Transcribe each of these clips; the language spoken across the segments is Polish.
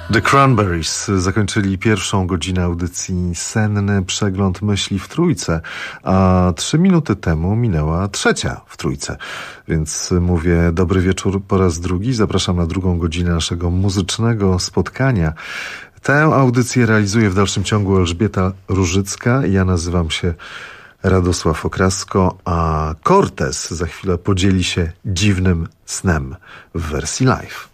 The Cranberries zakończyli pierwszą godzinę audycji Senny Przegląd Myśli w Trójce, a 3 minuty temu minęła trzecia w Trójce. Więc mówię dobry wieczór po raz drugi. Zapraszam na drugą godzinę naszego muzycznego spotkania. Tę audycję realizuje w dalszym ciągu Elżbieta Różycka. Ja nazywam się Radosław Okrasko, a Cortez za chwilę podzieli się dziwnym snem w wersji live.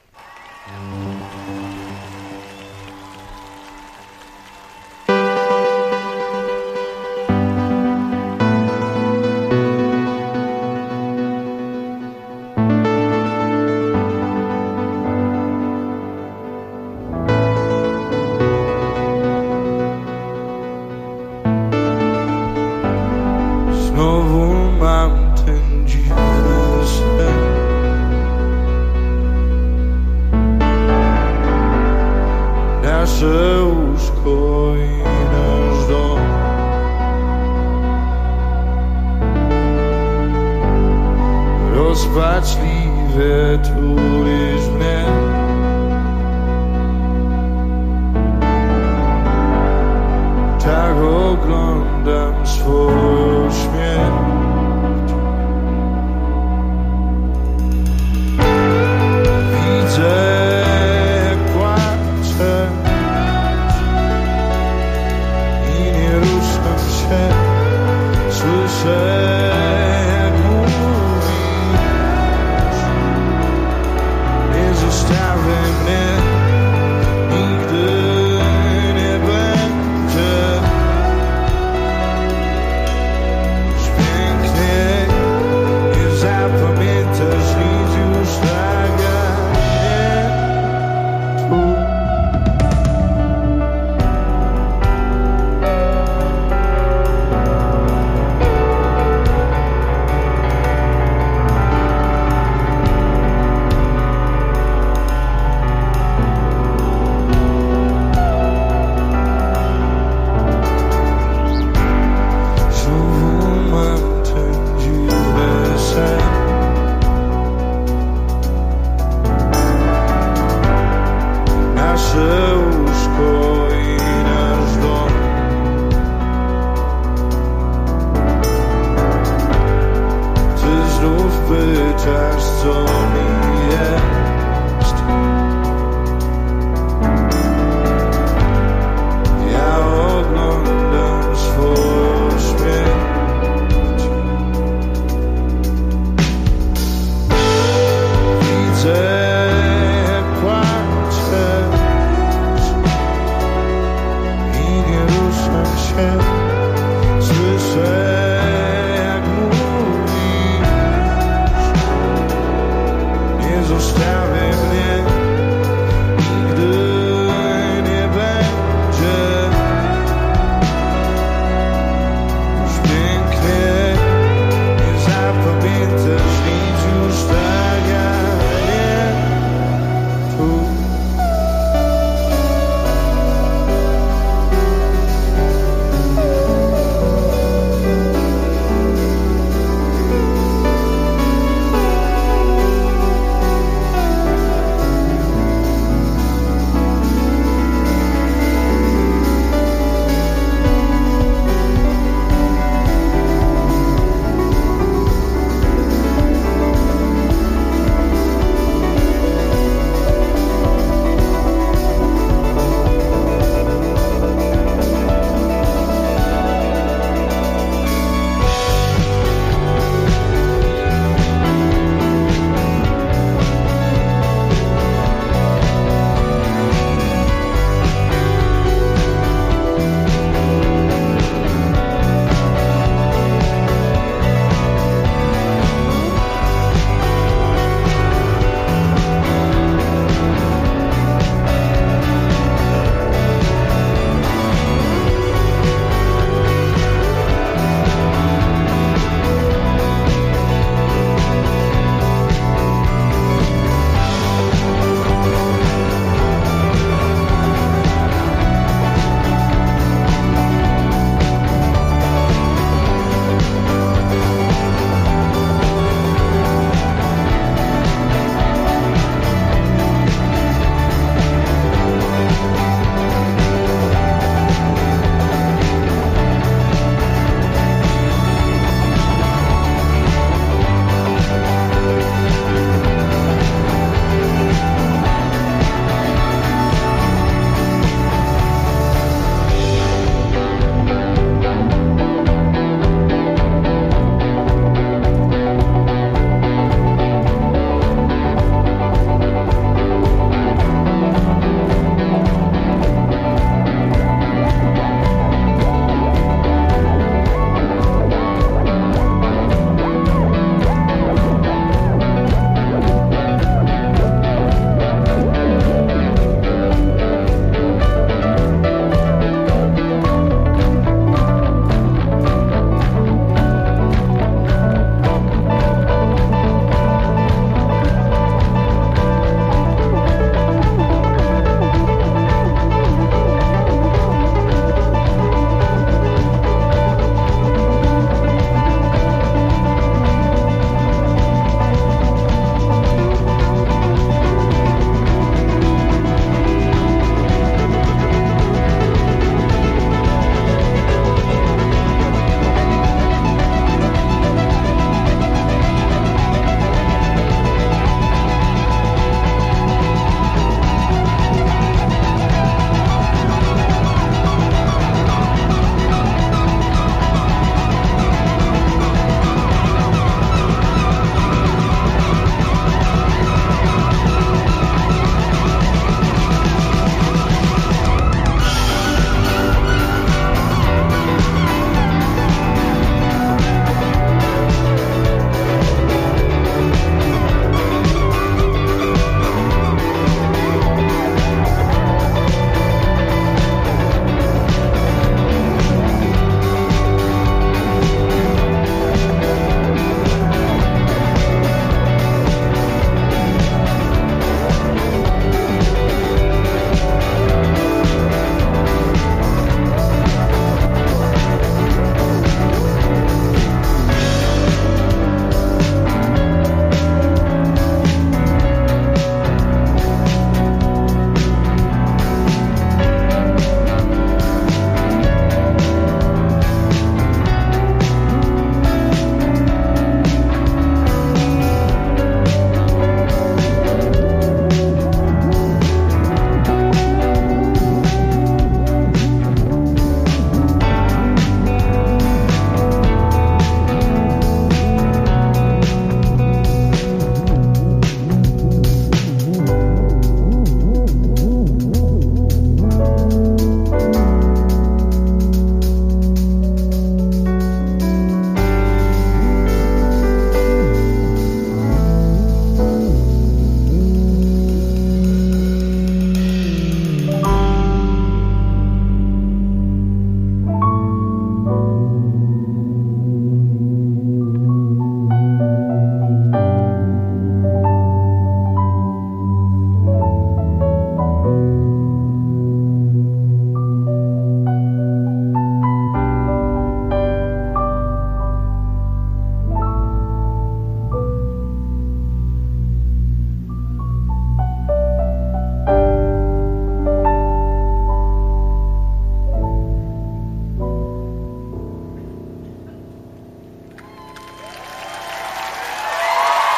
Rozpaczliwe tulisz mnie, tak oglądam swoją śmierć. Widzę, jak płaczesz i nie ruszam się, słyszę.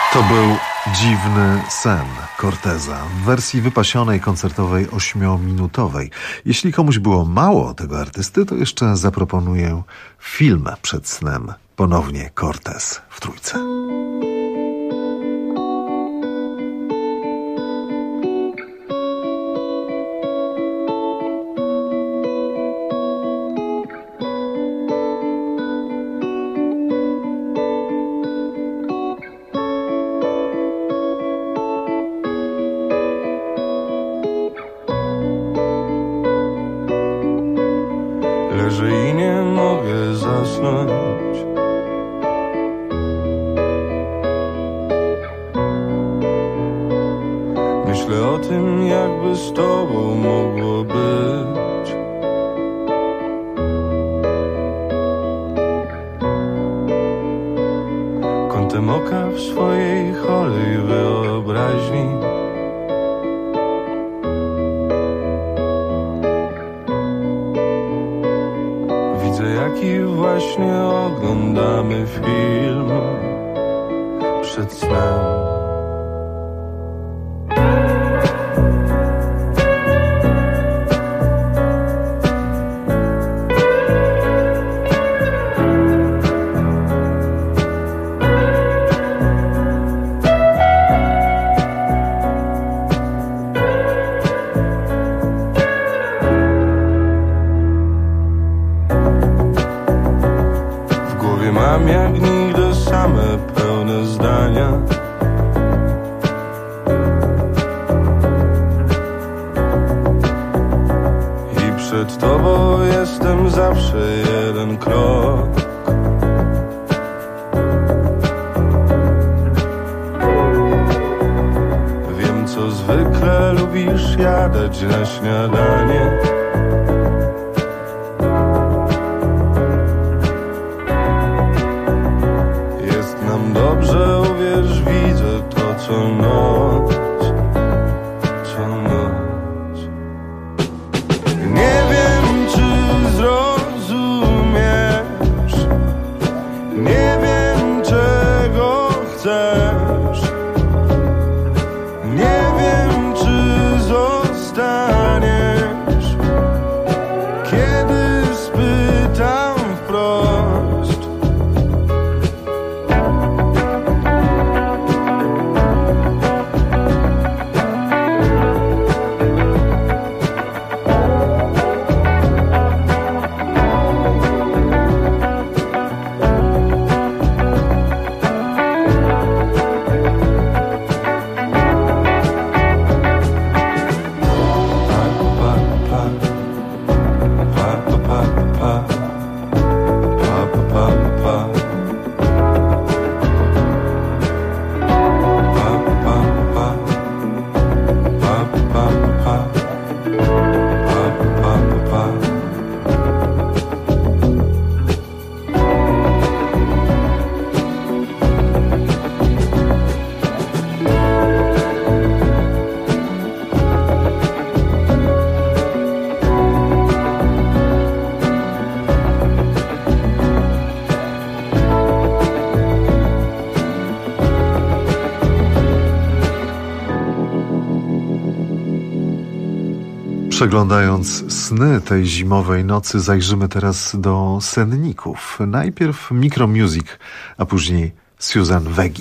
To był Dziwny sen Corteza w wersji wypasionej, koncertowej, 8-minutowej. Jeśli komuś było mało tego artysty, to jeszcze zaproponuję film przed snem. Ponownie Cortez w Trójce. Leżę i nie mogę zasnąć. Myślę o tym, jakby z tobą mogło być. Kątem oka w swojej chorej wyobraźni jaki właśnie oglądamy film przed snem. Mam jak nigdy same pełne zdania. I przed tobą jestem zawsze jeden krok. Wiem, co zwykle lubisz jadać na śniadanie. Dobrze, uwierz, widzę to co noc, co noc. Nie wiem, czy zrozumiesz, nie wiem, czego chcesz, nie wiem, czy zostaniesz, kiedy spytam wprost. Przeglądając sny tej zimowej nocy, zajrzymy teraz do senników. Najpierw Micromusic, a później Susan Wegi.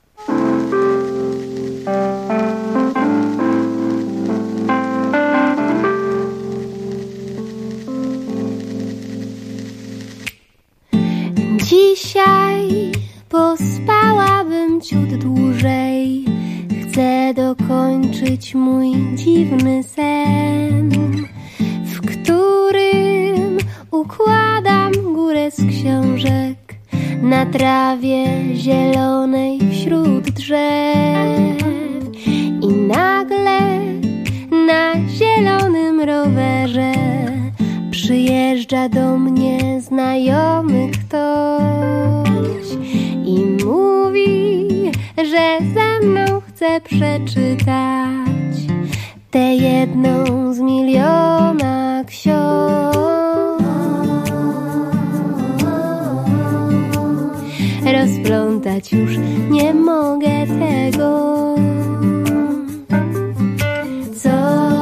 Dzisiaj pospałabym ciut dłużej. Chcę dokończyć mój dziwny sen, w którym układam górę z książek na trawie zielonej wśród drzew. I nagle na zielonym rowerze przyjeżdża do mnie znajomy ktoś i mówi, że ze mną chce przeczytać tę jedną z miliona ksiąg. rozplątać już nie mogę tego. Co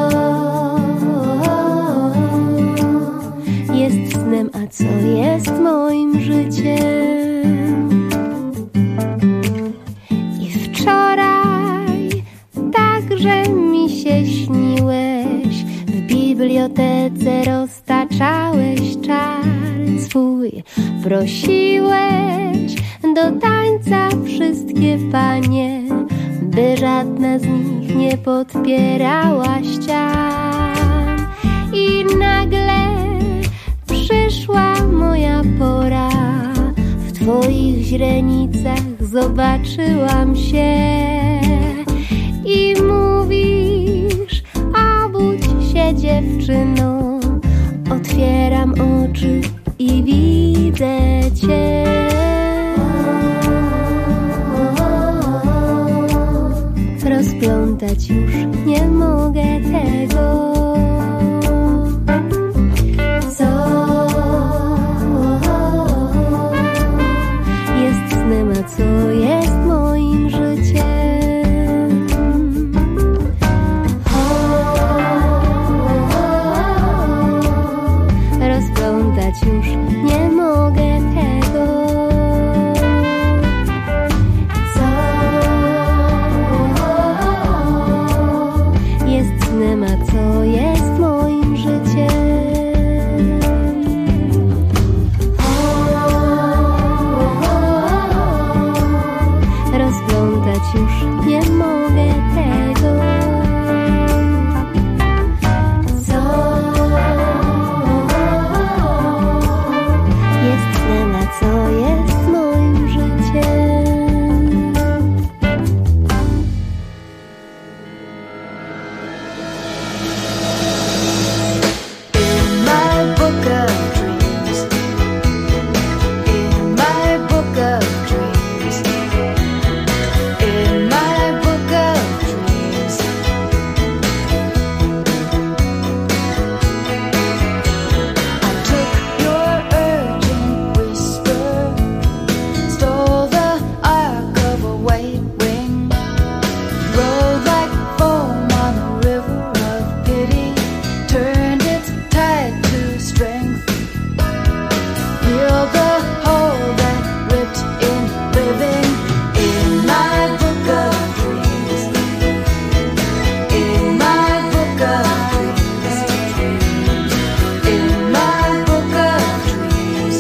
jest snem, a co jest moim życiem? I wczoraj także mi się śniłeś, w bibliotece roztaczałeś czar swój, prosiłeś do tańca wszystkie panie, by żadna z nich nie podpierała ścian. I nagle przyszła moja pora, w twoich źrenicach zobaczyłam się. I mówisz, obudź się dziewczyno, otwieram oczy i widzę cię. Rozplątać już nie mogę tego. Co jest snem, a co jest moim życiem? Rozplątać już nie mogę tego. Co jest snem, a co jest moim życiem? Rozplątać już nie mogę tego. Co jest snem, a co jest moim życiem? In my book of dreams, in my book of dreams, in my book of dreams, I took your urgent whisper, stole the arc of a white wing, rode like foam on the river of pity, turned its tide to strength, healed the hole that ripped in living. In my book of dreams, in my book of dreams, in my book of dreams,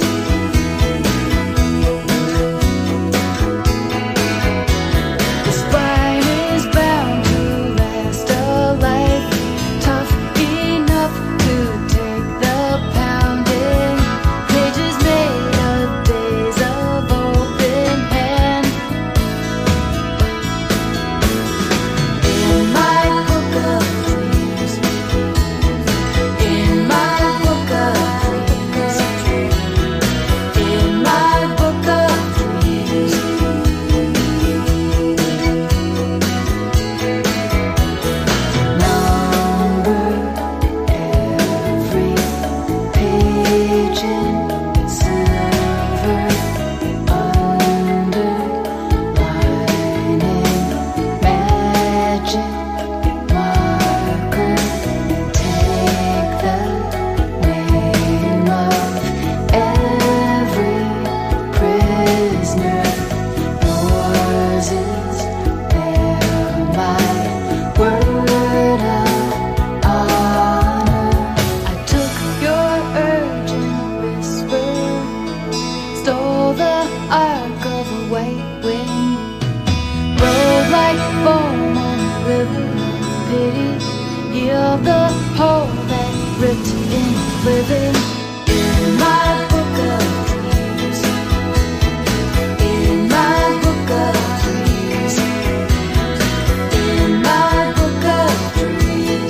the spine is bound to last a life, tough enough to take the pounding, pages made of days of open hand. In my book of dreams, in my book of dreams, in my book of dreams, number every page in silver, underlining magic marker, take the name of every prisoner. Yours is there, my word of honor. I took your urgent whisper, stole the arc of a white wing, rode like foam on the river of pity, healed the hole that ripped in living. In my book of dreams, in my book of dreams, in my book of dreams,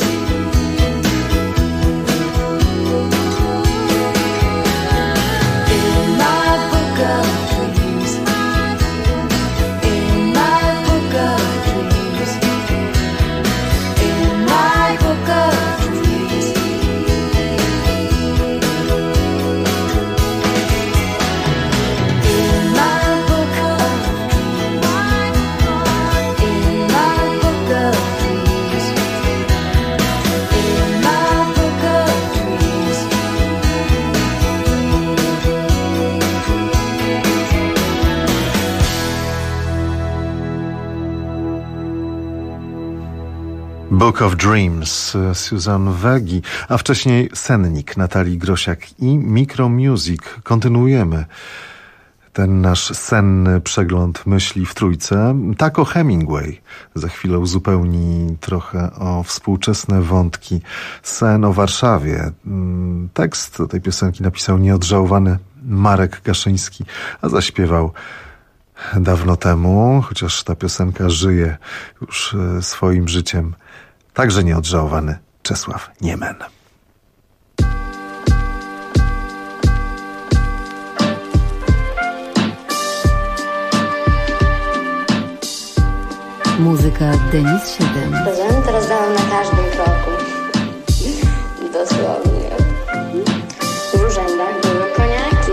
in my book of dreams, in my book of dreams, in my book of dreams. Book of Dreams Susan Wegi, a wcześniej Sennik Natalii Grosiak i Micro Music. Kontynuujemy ten nasz senny przegląd myśli w trójce. Tak o Hemingway. Za chwilę uzupełni trochę o współczesne wątki. Sen o Warszawie. Tekst do tej piosenki napisał nieodżałowany Marek Gaszyński, a zaśpiewał dawno temu, chociaż ta piosenka żyje już swoim życiem, także nieodżałowany Czesław Niemen. Muzyka Denis 7. Prezenty rozdałam na każdym kroku. Dosłownie. W urzędach były koniaki.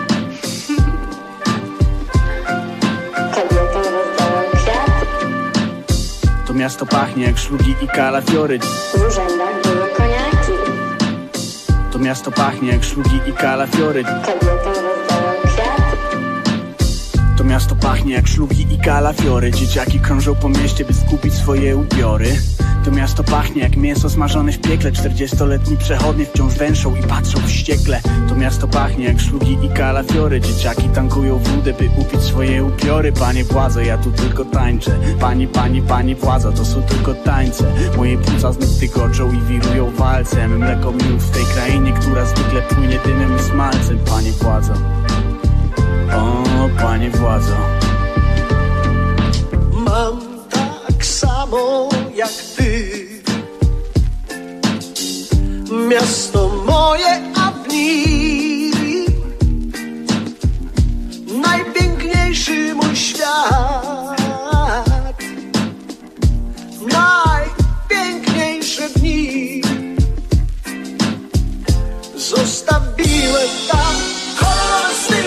Kobietom rozdałam kwiaty. To miasto pachnie jak szlugi i kalafiory. W urzędach były koniaki. To miasto pachnie jak szlugi i kalafiory. Kobietom rozdałam kwiaty. To miasto pachnie jak szlugi i kalafiory. Dzieciaki krążą po mieście, by skupić swoje ubiory. To miasto pachnie jak mięso smażone w piekle. 40-letni przechodnie wciąż węszą i patrzą wściekle. To miasto pachnie jak szlugi i kalafiory. Dzieciaki tankują wódę, by upić swoje upiory. Panie władzo, ja tu tylko tańczę. Pani władza, to są tylko tańce. Moje płuca znów tygoczą i wirują walcem. Mleko miód w tej krainie, która zwykle płynie dymem i smalcem. Panie władzo, o, panie władzo. Mam tak samo jak ty. Miasto moje, a w nim najpiękniejszy mój świat. Najpiękniejsze dni zostawiłem tam. Kolor sny.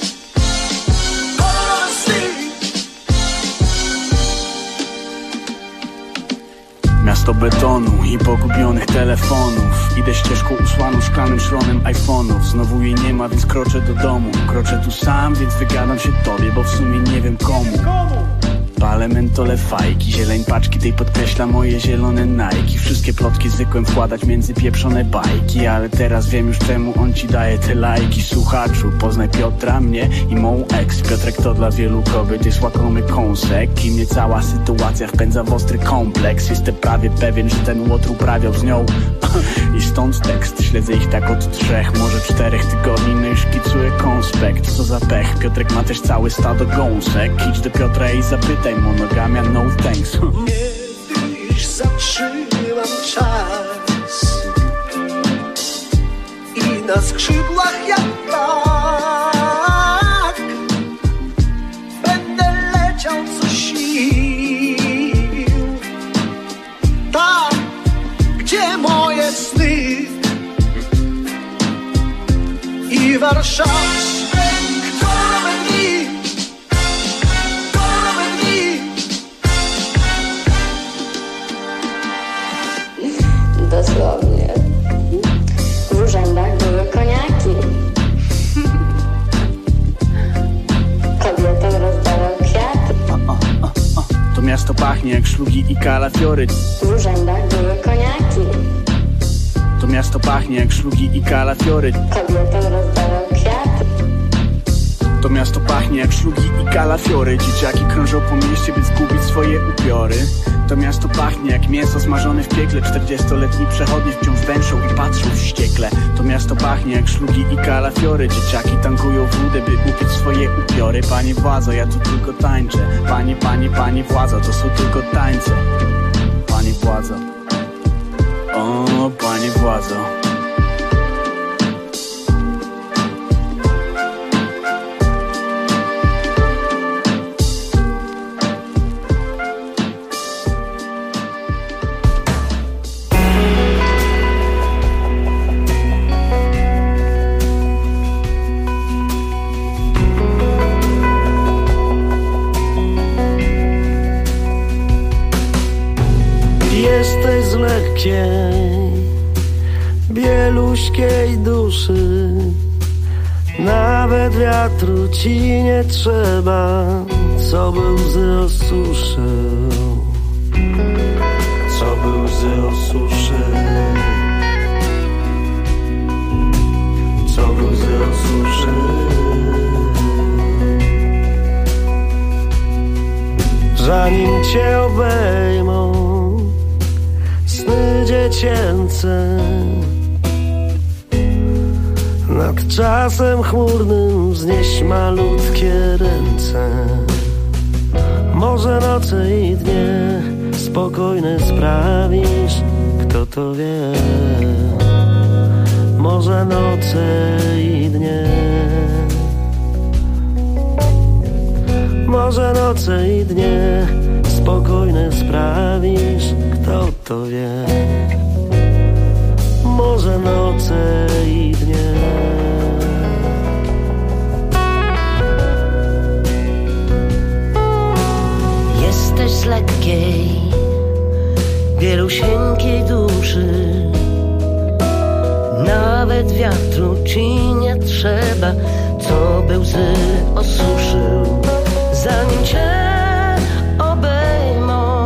Miasto betonu i pogubionych telefonów. Idę ścieżką usłaną szklanym szronem iPhone'ów. Znowu jej nie ma, więc kroczę do domu. Kroczę tu sam, więc wygadam się tobie, bo w sumie nie wiem komu. Palę mentole fajki, zieleń paczki tej podkreśla moje zielone Nike. Wszystkie plotki zwykłem wkładać między pieprzone bajki, ale teraz wiem już czemu on ci daje te lajki. Słuchaczu, poznaj Piotra, mnie i mą ex. Piotrek to dla wielu kobiet jest łakomy kąsek i mnie cała sytuacja wpędza w ostry kompleks. Jestem prawie pewien, że ten łotr uprawiał z nią i stąd tekst. Śledzę ich tak od 3, może 4 tygodni, no już szkicuję konspekt. Co za pech, Piotrek ma też całe stado gąsek. Idź do Piotra i zapytaj, monogamia, no thanks. Kiedyś zatrzymam czas i na skrzydłach jak tak będę leciał co sił. Tam, gdzie moje sny i warszawskie kolorowe dni. Dosłownie. W urzędach były koniaki. Kobietom rozdałam kwiaty. To miasto pachnie jak szlugi i kalafiory. W urzędach były koniaki. To miasto pachnie jak szlugi i kalafiory. Kobietom rozdałam kwiaty. To miasto pachnie jak szlugi i kalafiory. Dzieciaki krążą po mieście, by zgubić swoje upiory. To miasto pachnie jak mięso smażone w piekle. 40-letni przechodnie wciąż węszą i patrzą wściekle. To miasto pachnie jak szlugi i kalafiory. Dzieciaki tankują wódę, by upić swoje upiory. Panie władzo, ja tu tylko tańczę. Pani władzo, to są tylko tańce. Panie władzo, o, panie władzo. Jesteś z lekkiej, bieluśkiej duszy. Nawet wiatru ci nie trzeba, co by łzy osuszył. co by łzy osuszy, co by łzy osuszy. Zanim cię obejmą sny dziecięce, nad czasem chmurnym wznieś malutkie ręce. Może noce i dnie spokojne sprawisz, kto to wie. Może noce i dnie, może noce i dnie spokojne sprawisz, kto to wie. Może noce i dnie. Jesteś z lekkiej, wielusieńkiej duszy. Nawet wiatru ci nie trzeba, co by łzy osuszył. Zanim cię obejmą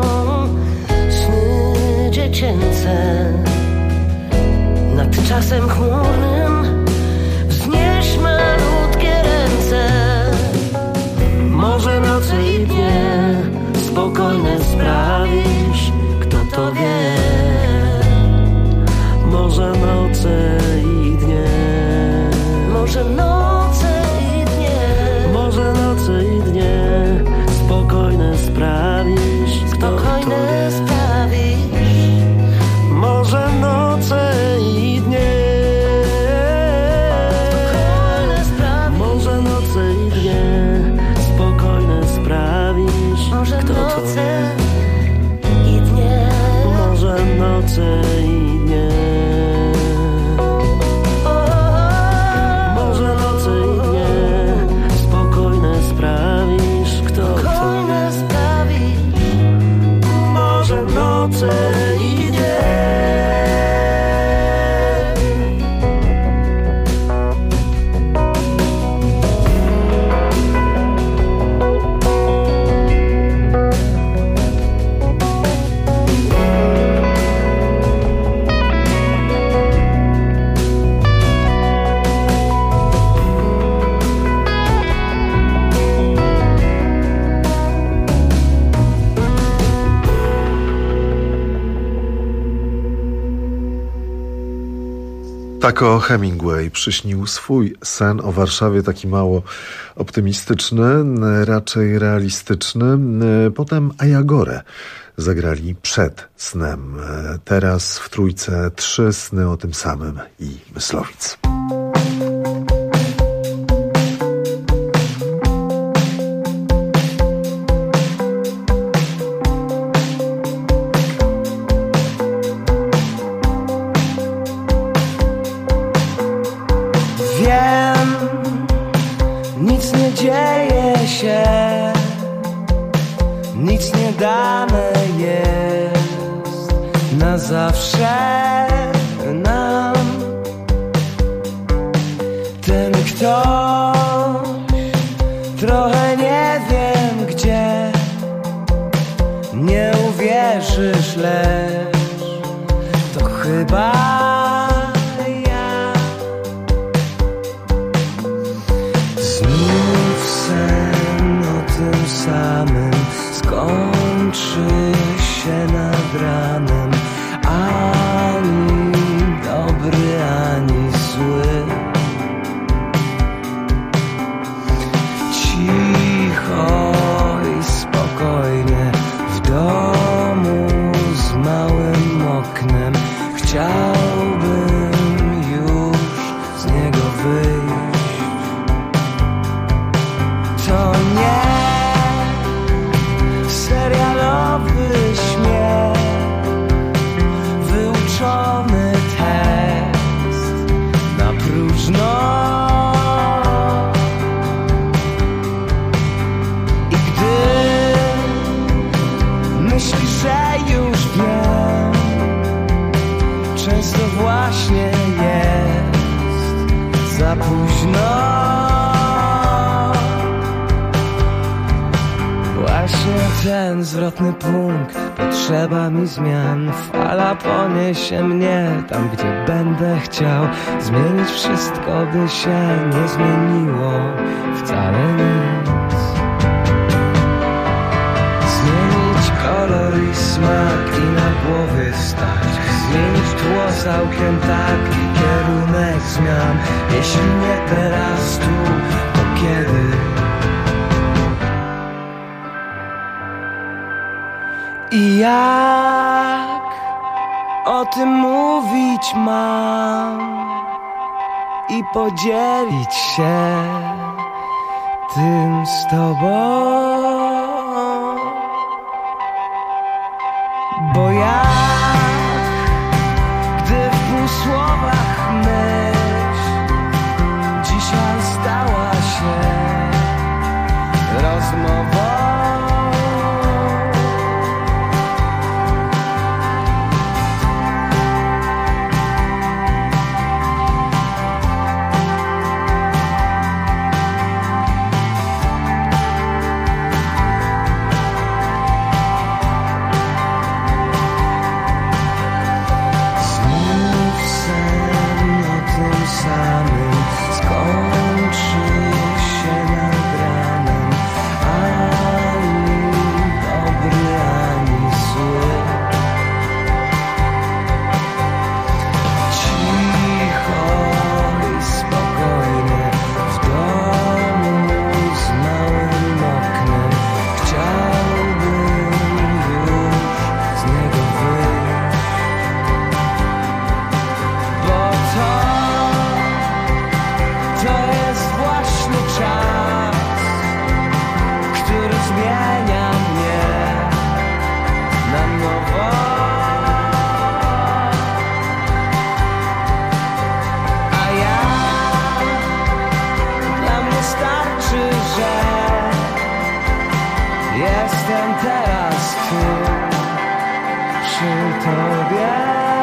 sny dziecięce, nad czasem chmurnym wznieś malutkie ręce. Może noce i dnie spokojne sprawisz, kto to wie. Może noce i dnie, może noce i dnie, może noce i dnie spokojne sprawisz, kto to wie. Może noce i dnie, może noce i dnie spokojne sprawisz, może kto to noce wie. i dnie, Może noce i dnie, może noce i dnie spokojne sprawisz, kto to spokojne wie. sprawisz. Może noce i dnie. Tak o Hemingway przyśnił swój sen o Warszawie, taki mało optymistyczny, raczej realistyczny. Potem Ayagorę zagrali przed snem. Teraz w trójce 3 sny o tym samym i Myslowic. Wiem, nic nie dzieje się, nic nie dane jest na zawsze nam. Ten ktoś, trochę nie wiem gdzie, nie uwierzysz, lecz to chyba samym skończy się nad ranem, ani dobry, ani zły. Cicho i spokojnie w domu z małym oknem chciałbym już z niego wyjść. To nie serialowy śmiech, wyuczony tekst na próżno. I gdy myślisz, że już wiem, często właśnie jest za późno. Właśnie ten zwrotny punkt potrzebny potrzeba mi zmian. Fala poniesie mnie tam, gdzie będę chciał. Zmienić wszystko, by się nie zmieniło wcale nic. Zmienić kolor i smak i na głowie stać. Zmienić tło całkiem tak i kierunek zmian. Jeśli nie teraz tu, to kiedy? I jak o tym mówić mam i podzielić się tym z tobą? Bo jak, gdy w pół słowach myśl dzisiaj stała się rozmową. Jestem teraz tu przy tobie.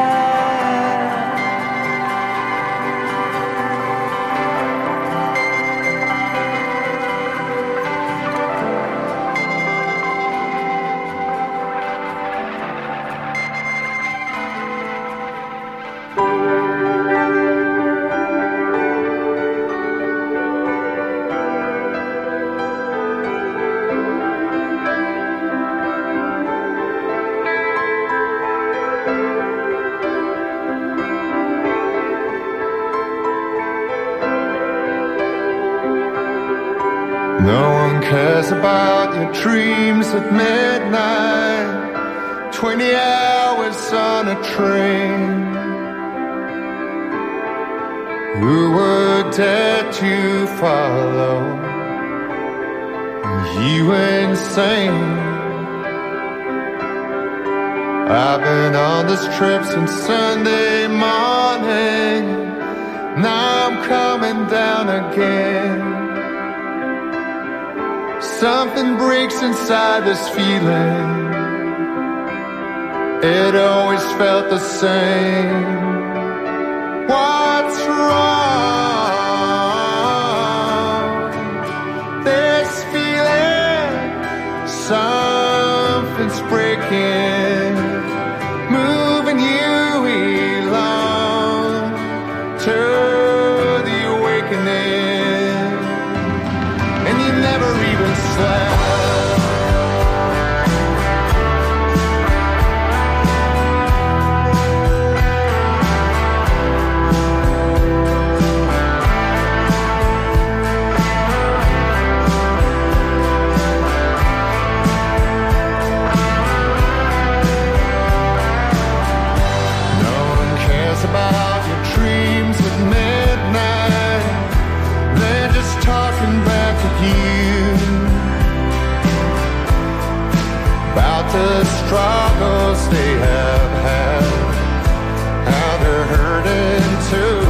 No one cares about your dreams at midnight, 20 hours on a train. Who would dare to follow you insane? I've been on this trip since Sunday morning. Now I'm coming down again. Something breaks inside this feeling. It always felt the same. What's wrong? This feeling, something's breaking, moving you along to the awakening, and you never even slept. About your dreams at midnight, they're just talking back at you about the struggles they have had, how they're hurting too.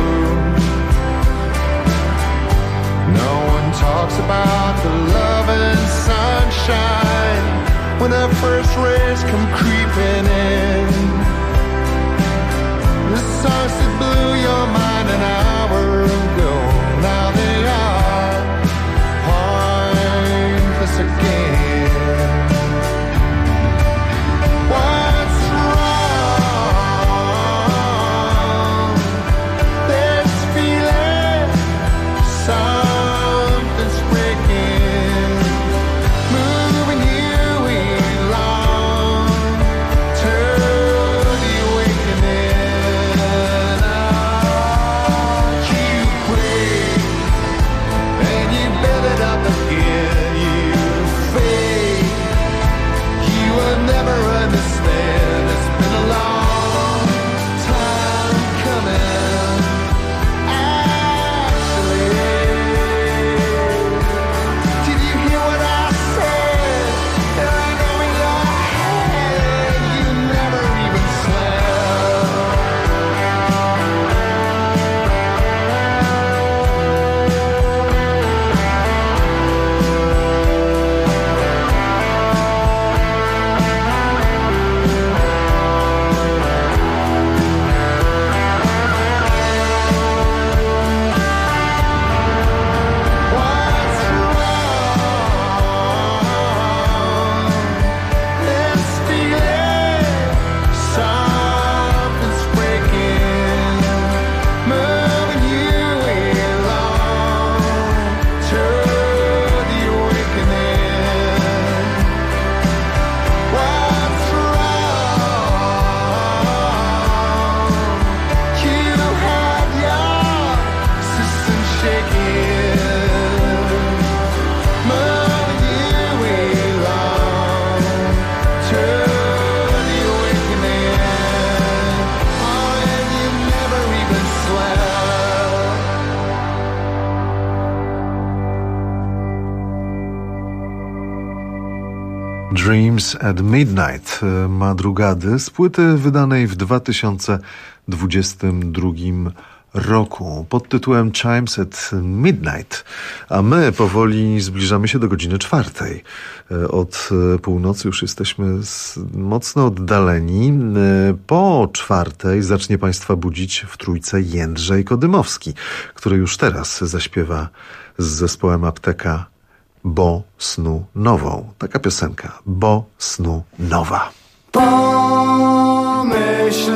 No one talks about the love and sunshine when the first rays come creeping in. The songs that blew your mind an hour ago, now they are pointless again. Why Dreams at Midnight, Madrugady, z płyty wydanej w 2022 roku pod tytułem Chimes at Midnight, a my powoli zbliżamy się do godziny 4. Od północy już jesteśmy mocno oddaleni. Po 4 zacznie Państwa budzić w trójce Jędrzej Kodymowski, który już teraz zaśpiewa z zespołem Apteka Bo snu nową. Taka piosenka. Bo snu nowa. Pomyśl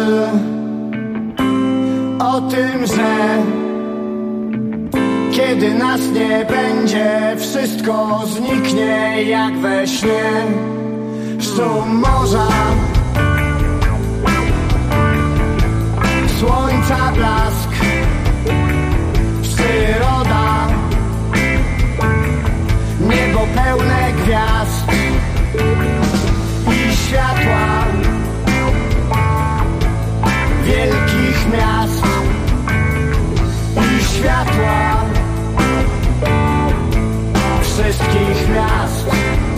o tym, że kiedy nas nie będzie, wszystko zniknie jak we śnie. Szum morza, słońca blask, przyroda, niebo pełne gwiazd i światła wielkich miast i światła wszystkich miast.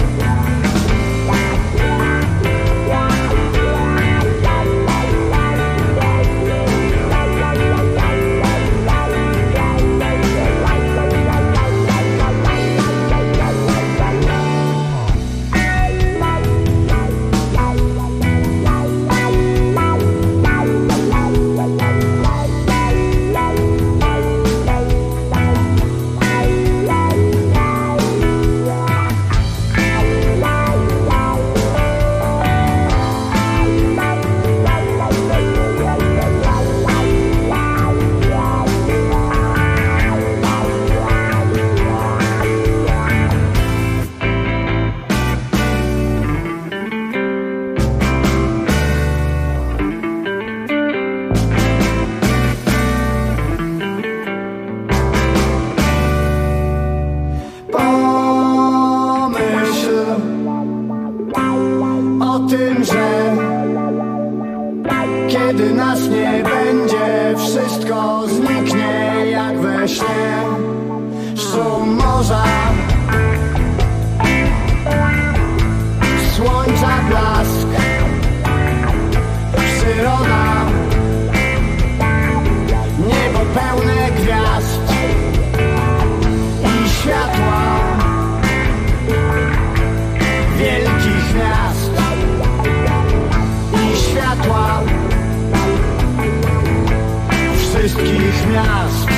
Kiedy nas nie będzie, wszystko zniknie jak we śnie. Szum morza, słońca blask, przyroda, niebo pełne gwiazd i światła wielkich miast i światła wszystkich miast.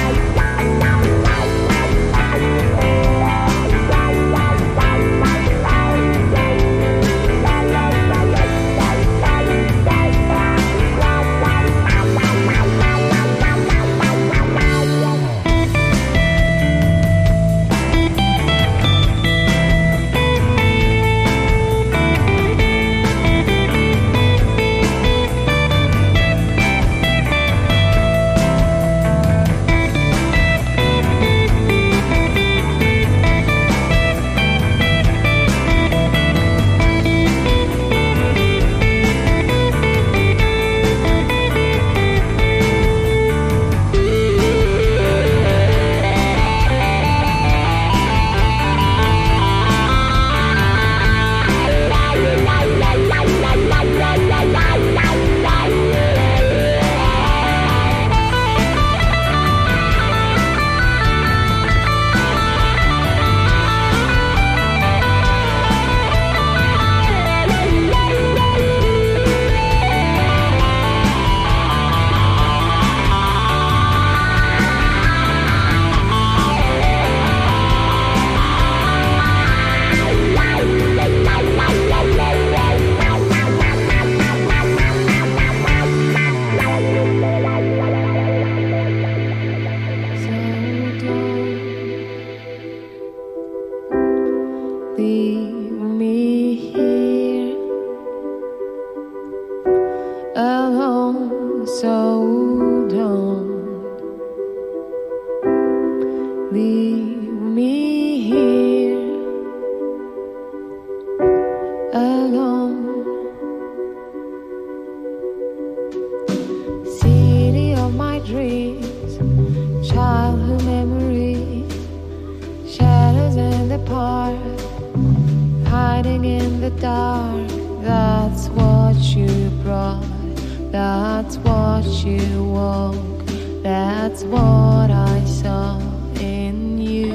Childhood memories, shadows in the park, high hiding in the dark. That's what you brought. That's what you woke. That's what I saw in you.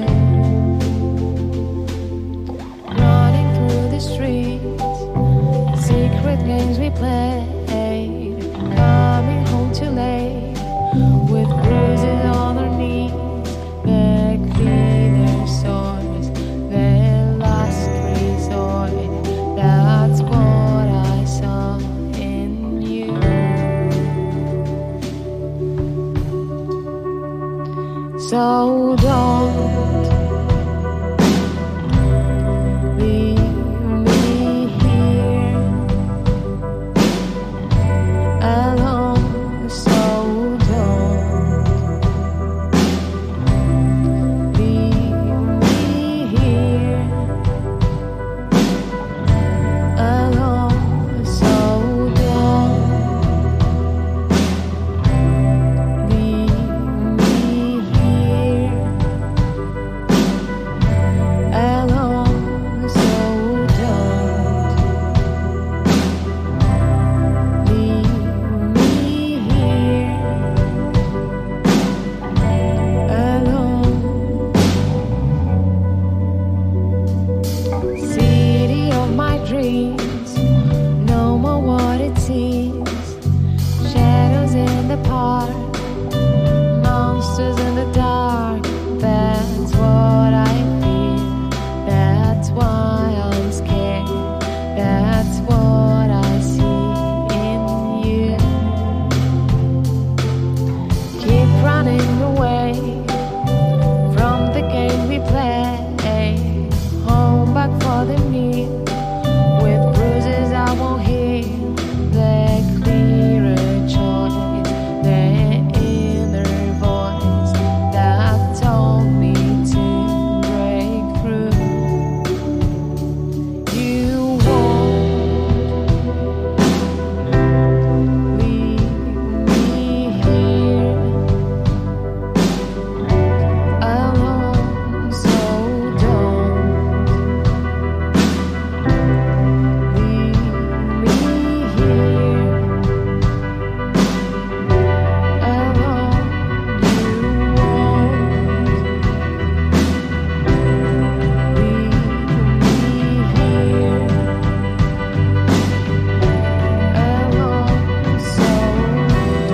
Running through the streets, secret games we played, coming home too late with bruises on our knees. They clean their swords, their last resort. That's what I saw in you. So don't leave me here alone. So don't leave me here alone. So don't leave me here alone. So don't leave me here alone. City of my dreams, no more what it seems. Shadows in the park, monsters in the dark. That's what I feel. That's why I'm scared. That's what I see in you. Keep running away from the game we play. Home back for the meal with bruises I won't heal. Their clearer choice, their inner voice that told me to break through. You won't leave me here alone. So don't leave me here alone. You won't leave me here alone. So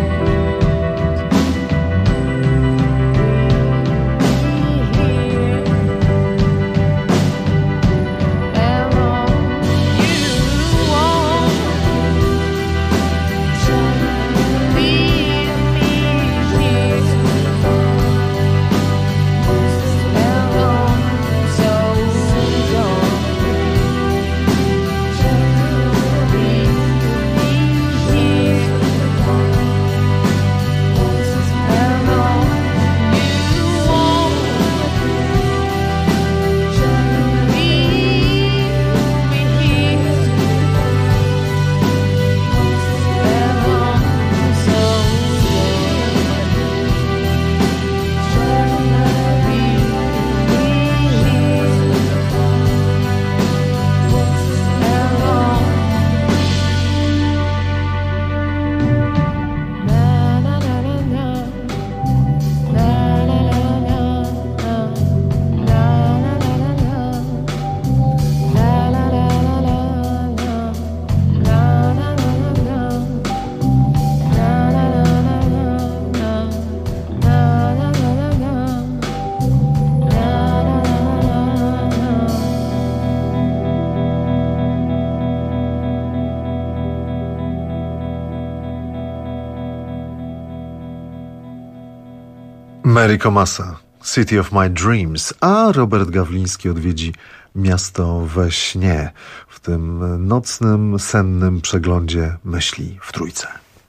Mary Komasa, City of My Dreams, a Robert Gawliński odwiedzi miasto we śnie w tym nocnym, sennym przeglądzie myśli w Trójce.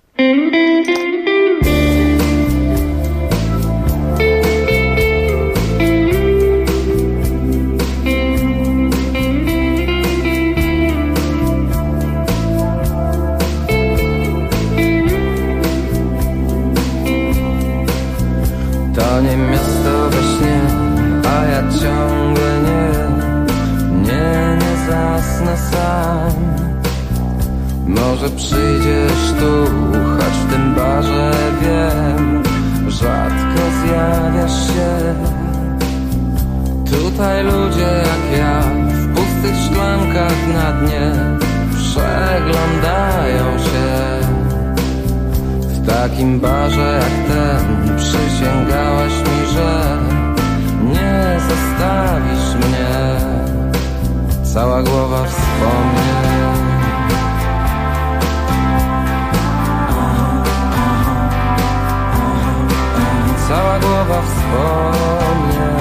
To nie miasto we śnie, a ja ciągle nie zasnę sam. Może przyjdziesz tu, choć w tym barze wiem, rzadko zjawiasz się. Tutaj ludzie jak ja, w pustych szklankach na dnie, przeglądają się. W takim barze jak ten przysięgałaś mi, że nie zostawisz mnie. Cała głowa wspomnień. Cała głowa wspomnień.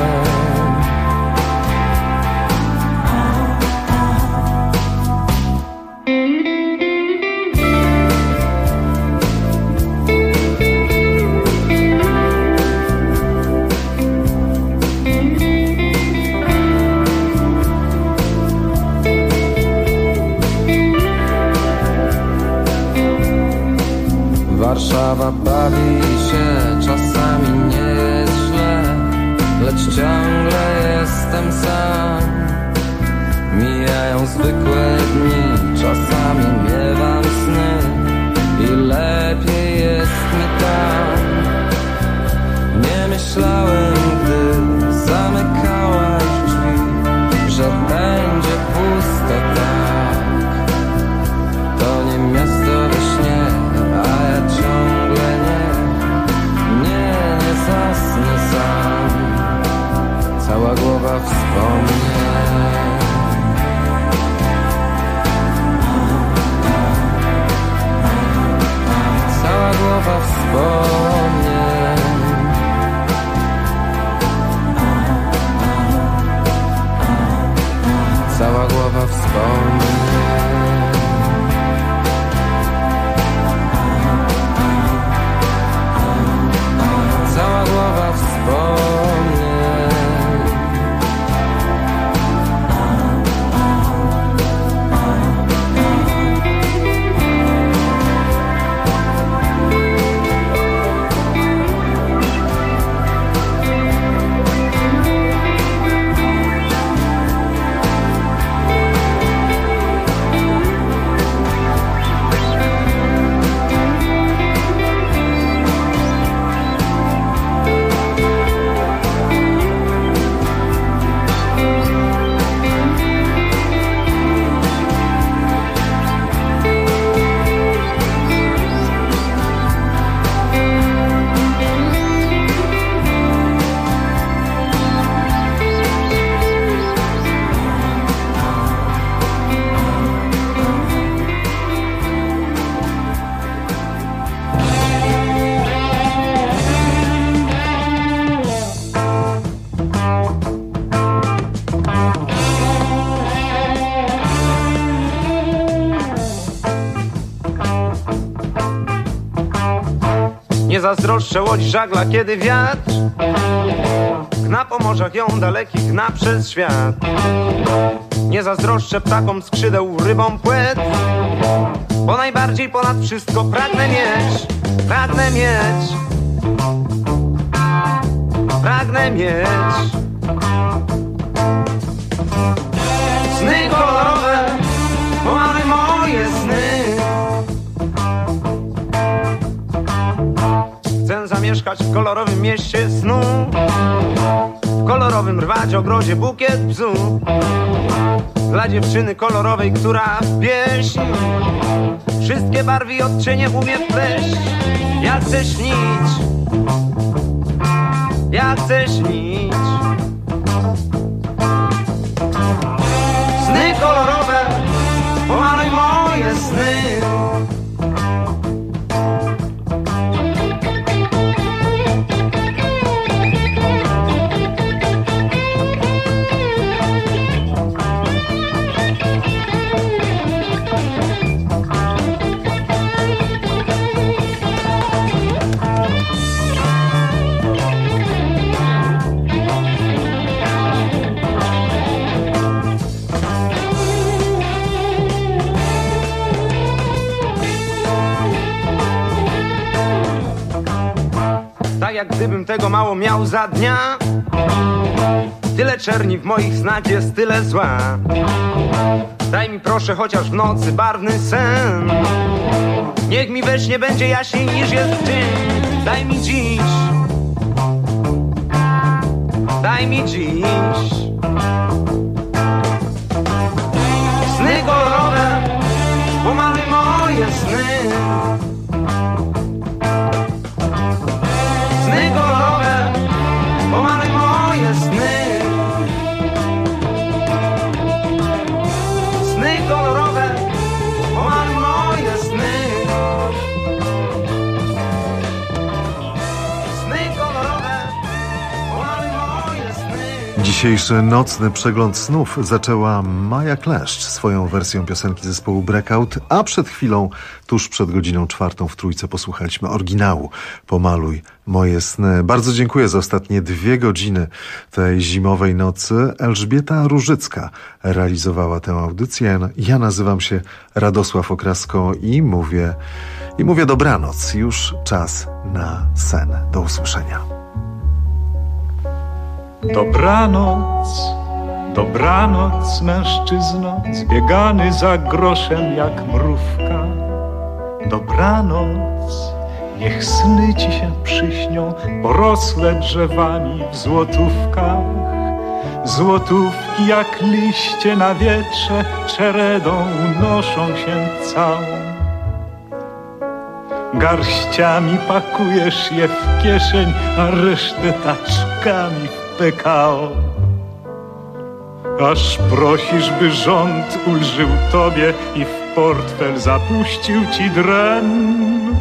Warszawa bawi się, czasami nie jest źle, lecz ciągle jestem sam. Mijają zwykłe dni, czasami miewam sny i lepiej jest mi tam. Nie myślałem, gdy zamykałaś drzwi, że będzie pusto tak. To nie miasto we śnie, a ja ciągle nie zasnę sam. Cała głowa wspomnień. Cała głowa wspomnień. Cała głowa wspomnień. Cała głowa wspomnień. Nie zazdroszczę łodzi żagla, kiedy wiatr gna po morzach ją dalekich, gna przez świat. Nie zazdroszczę ptakom skrzydeł, rybom płetw, bo najbardziej ponad wszystko pragnę mieć, pragnę mieć, pragnę mieć sny kolorowe, pomaluj moje sny. Chcę zamieszkać w kolorowym mieście snu, w kolorowym rwać ogrodzie bukiet bzu, dla dziewczyny kolorowej, która w pieśń wszystkie barwy i odcienie umie wpleść. Ja chcę śnić, ja chcę śnić sny kolorowe, pomaluj moje sny. Tak jak gdybym tego mało miał za dnia, tyle czerni w moich snach jest tyle zła. Daj mi proszę chociaż w nocy barwny sen. Niech mi we śnie będzie jaśniej niż jest w dzień. Daj mi dziś, daj mi dziś sny kolorowe, pomaluj moje sny. Sny kolorowe, pomaluj moje sny. Sny kolorowe, pomaluj moje sny. Sny kolorowe, pomaluj moje sny. Dzisiejszy nocny przegląd snów zaczęła Maja Kleszcz swoją wersją piosenki zespołu Breakout, a przed chwilą, tuż przed godziną 4 w Trójce posłuchaliśmy oryginału Pomaluj moje sny. Bardzo dziękuję za ostatnie 2 godziny tej zimowej nocy. Elżbieta Różycka realizowała tę audycję. Ja nazywam się Radosław Okrasko i mówię dobranoc. Już czas na sen. Do usłyszenia. Dobranoc, dobranoc, mężczyzno, zbiegany za groszem jak mrówka. Dobranoc, niech sny ci się przyśnią, porosłe drzewami w złotówkach. Złotówki jak liście na wietrze, czeredą unoszą się całą. Garściami pakujesz je w kieszeń, a resztę taczkami w PKO. Aż prosisz, by rząd ulżył tobie i w portfel zapuścił ci dren.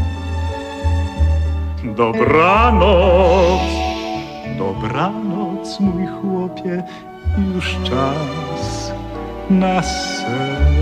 Dobranoc, dobranoc, mój chłopie, już czas na sen.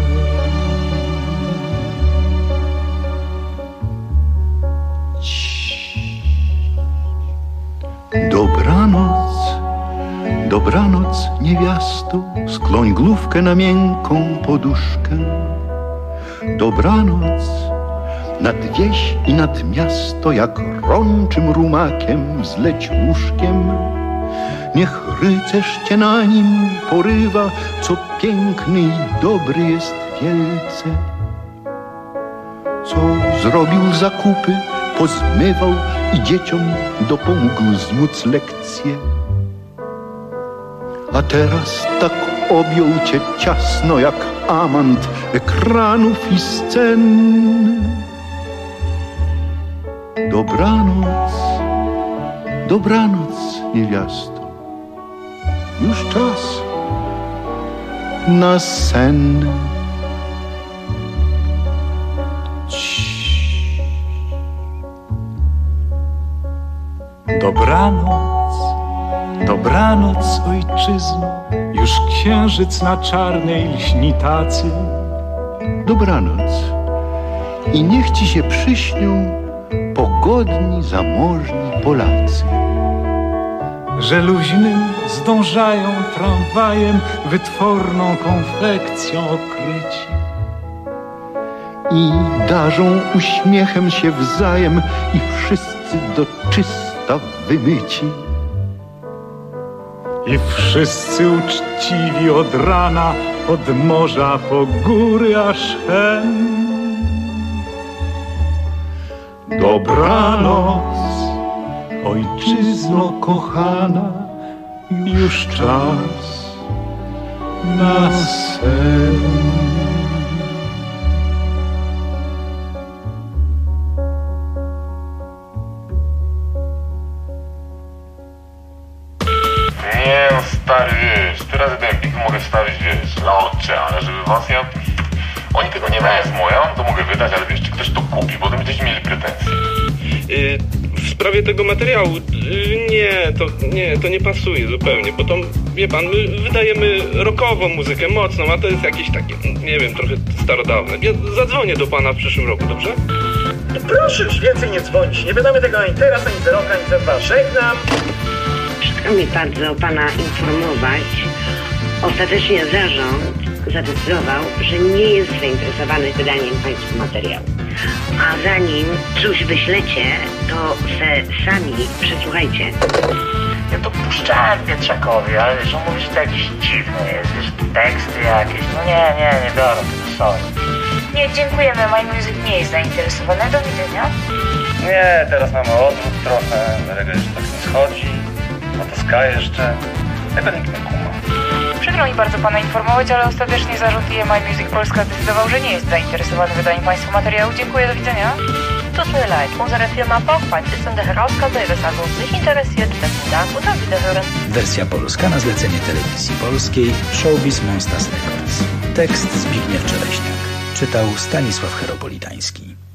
Dobranoc, dobranoc, niewiasto, skloń główkę na miękką poduszkę. Dobranoc, nad wieś i nad miasto, jak rączym rumakiem wzleć łóżkiem. Niech rycerz cię na nim porywa, co piękny i dobry jest wielce. Co zrobił zakupy, pozmywał i dzieciom dopomógł zmóc lekcje. A teraz tak objął cię ciasno jak amant ekranów i scen. Dobranoc, dobranoc, niewiasto, już czas na sen. Dobranoc, dobranoc, ojczyzno, już księżyc na czarnej lśni tacy. Dobranoc i niech ci się przyśnią pogodni, zamożni Polacy. Że luźnym zdążają tramwajem, wytworną konfekcją okryci. I darzą uśmiechem się wzajem i wszyscy do czysta wymyci. I wszyscy uczciwi od rana, od morza po góry aż hen. Dobranoc, ojczyzno kochana, już czas na sen. Stary, wiesz, teraz ten plik mogę wstawić, wiesz, na ocean, żeby was ja... Oni tego nie mają z moją, to mogę wydać, ale wiesz, czy ktoś to kupi, bo to będziecie mieli pretensje. W sprawie tego materiału, to nie pasuje zupełnie, bo to, wie pan, my wydajemy rockową muzykę, mocną, a to jest jakieś takie, nie wiem, trochę starodawne. Ja zadzwonię do pana w przyszłym roku, dobrze? Proszę już więcej nie dzwonić, nie wydamy tego ani teraz, ani za rok, ani za 2. Żegnam. Przykro mi bardzo pana informować. Ostatecznie zarząd zadecydował, że nie jest zainteresowany wydaniem państwu materiału. A zanim coś wyślecie, to se sami przesłuchajcie. Ja to puszczałem Pietrzakowi, ale wiesz, on mówi, że to jakiś dziwny jest, wiesz, teksty jakieś. No nie biorę tego, sorry. Nie, dziękujemy, My Music nie jest zainteresowany. Do widzenia. Nie, teraz mamy odwrót trochę, reggae już tak nie schodzi, no to ska jeszcze, tego nikt nie kuma. Przykro mi bardzo pana informować, ale ostatecznie zarząd My Music Polska zdecydował, że nie jest zainteresowany wydaniem państwu materiału. Dziękuję, do widzenia. Tut mir leid, unsere Firma Borgwald ist in der Herausgabe Ihres Albums nicht interessiert. Besten Dank und auf Wiederhören. Wersja polska na zlecenie Telewizji Polskiej Showbiz Monsters Records. Tekst Zbigniew Czereśniak. Czytał Stanisław Heropolitański.